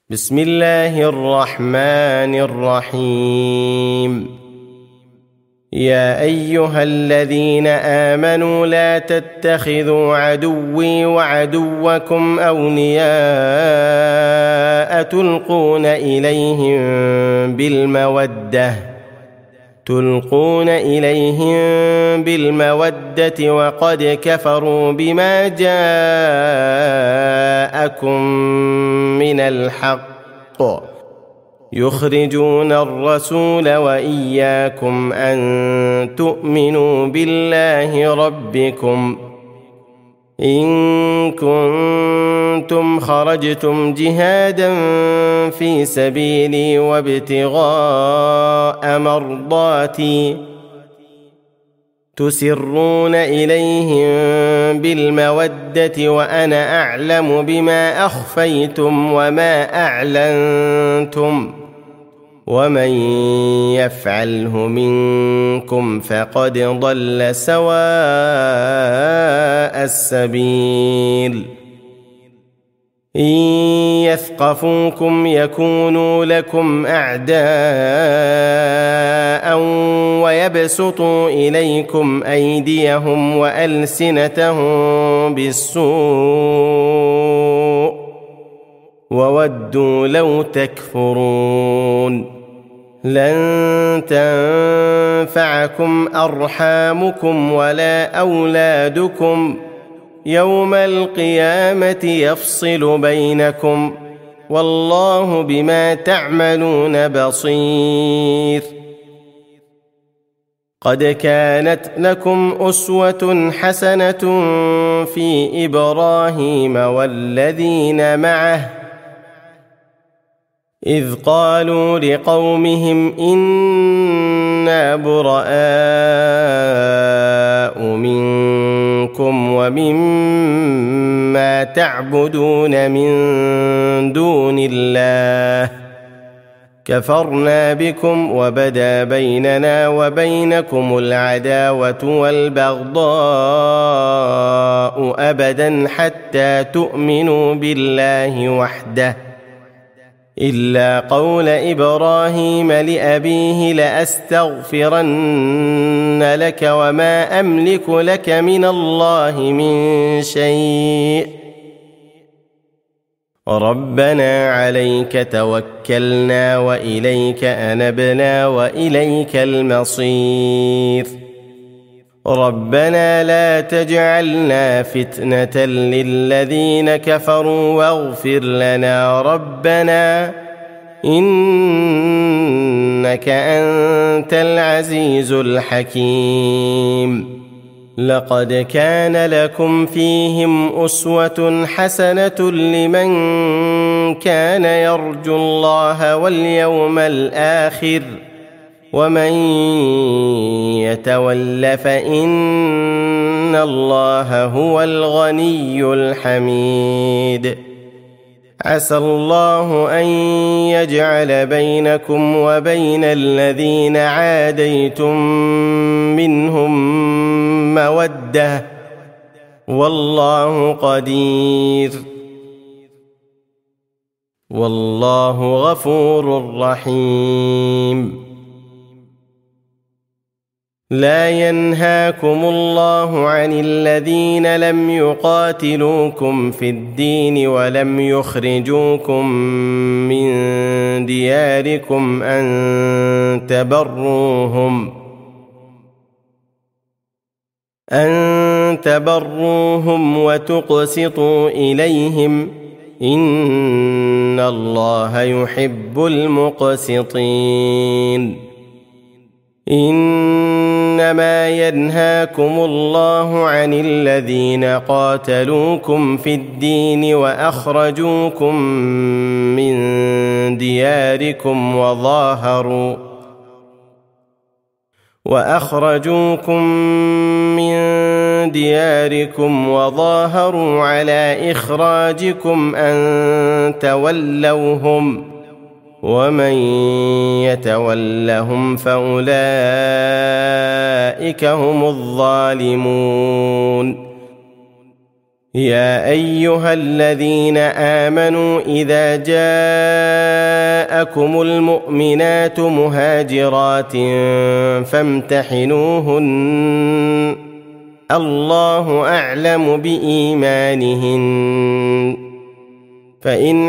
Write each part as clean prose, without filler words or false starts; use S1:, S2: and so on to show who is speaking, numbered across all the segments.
S1: بسم الله الرحمن الرحيم. يا أيها الذين آمنوا لا تتخذوا عدوي وعدوكم أولياء تلقون إليهم بالمودة وقد كفروا بما جاءكم من الحق يخرجون الرسول وإياكم أن تؤمنوا بالله ربكم إن كنتم خرجتم جهادا في سبيلي وابتغاء مرضاتي تسرون إليهم بالمودة وأنا أعلم بما أخفيتم وما أعلنتم ومن يفعله منكم فقد ضل سواء السبيل. إن يثقفوكم يكونوا لكم أعداء ويبسطوا إليكم أيديهم وألسنتهم بالسوء وودوا لو تكفرون. لن تنفعكم أرحامكم ولا أولادكم يوم القيامة يفصل بينكم والله بما تعملون بصير. قد كانت لكم أسوة حسنة في إبراهيم والذين معه إذ قالوا لقومهم إنا براء منكم ومما تعبدون من دون الله كفرنا بكم وبدا بيننا وبينكم العداوة والبغضاء أبدا حتى تؤمنوا بالله وحده إلا قول إبراهيم لأبيه لأستغفرن لك وما أملك لك من الله من شيء ربنا عليك توكلنا وإليك أنبنا وإليك المصير. ربنا لا تجعلنا فتنة للذين كفروا واغفر لنا ربنا إنك أنت العزيز الحكيم. لقد كان لكم فيهم أسوة حسنة لمن كان يرجو الله واليوم الآخر ومن يتول فإن الله هو الغني الحميد. عسى الله أن يجعل بينكم وبين الذين عاديتم منهم مودة والله قدير والله غفور رحيم. لا ينهاكم الله عن الذين لم يقاتلوكم في الدين ولم يخرجوكم من دياركم أن تبروهم وتقسطوا إليهم إن الله يحب المقسطين. إنما ينهاكم الله عن الذين قاتلوكم في الدين وأخرجوكم من دياركم وظاهروا على إخراجكم أن تولوهم ومن يتولهم فأولئك هم الظالمون. يا أيها الذين آمنوا إذا جاءكم المؤمنات مهاجرات فامتحنوهن الله أعلم بإيمانهن فإن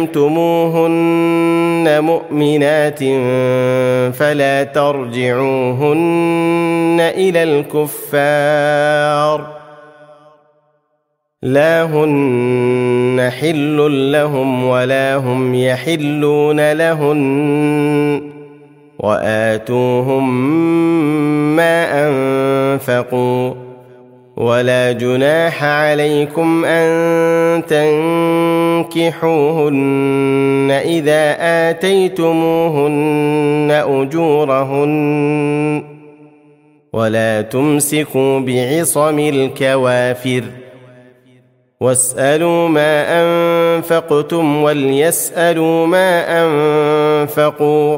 S1: علمتموهن مؤمنات فلا ترجعوهن إلى الكفار لا هن حل لهم ولا هم يحلون لهن وآتوهم ما أنفقوا ولا جناح عليكم أن تنكحوهن إذا آتيتموهن أجورهن ولا تمسكوا بعصم الكوافر واسألوا ما أنفقتم وليسألوا ما أنفقوا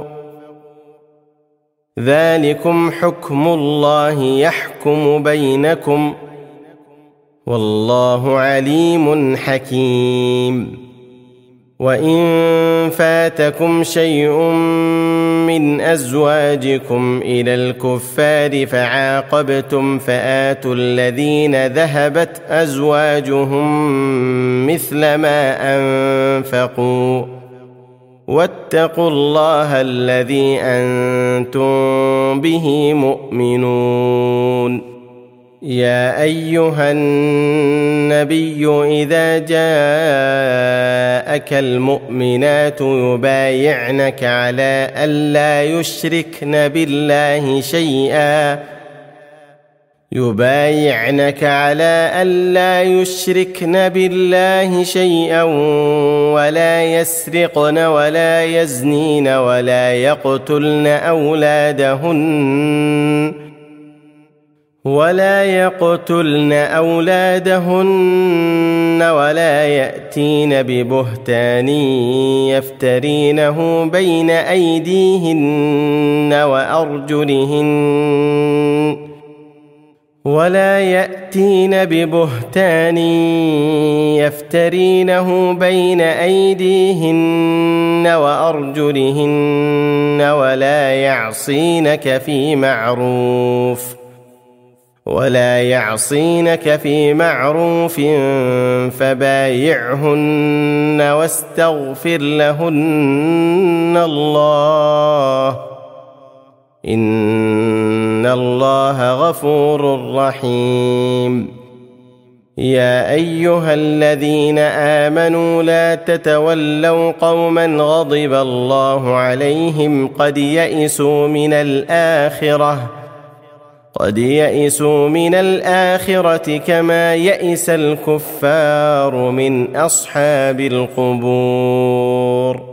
S1: ذلكم حكم الله يحكم بينكم والله عليم حكيم وإن فاتكم شيء من أزواجكم إلى الكفار فعاقبتم فآتوا الذين ذهبت أزواجهم مثل ما أنفقوا واتقوا الله الذي أنتم به مؤمنون يا أيها النبي إذا جاءك المؤمنات يبايعنك على ألا يشركن بالله شيئا ولا يسرقن ولا يزنين ولا يقتلن أولادهن ولا يأتين ببهتان يفترينه بين أيديهن وأرجلهن ولا يعصينك في معروف فبايعهن واستغفر لهن الله إن الله غفور رحيم يا أيها الذين آمنوا لا تتولوا قوما غضب الله عليهم قد يئسوا من الآخرة كما يئس الكفار من أصحاب القبور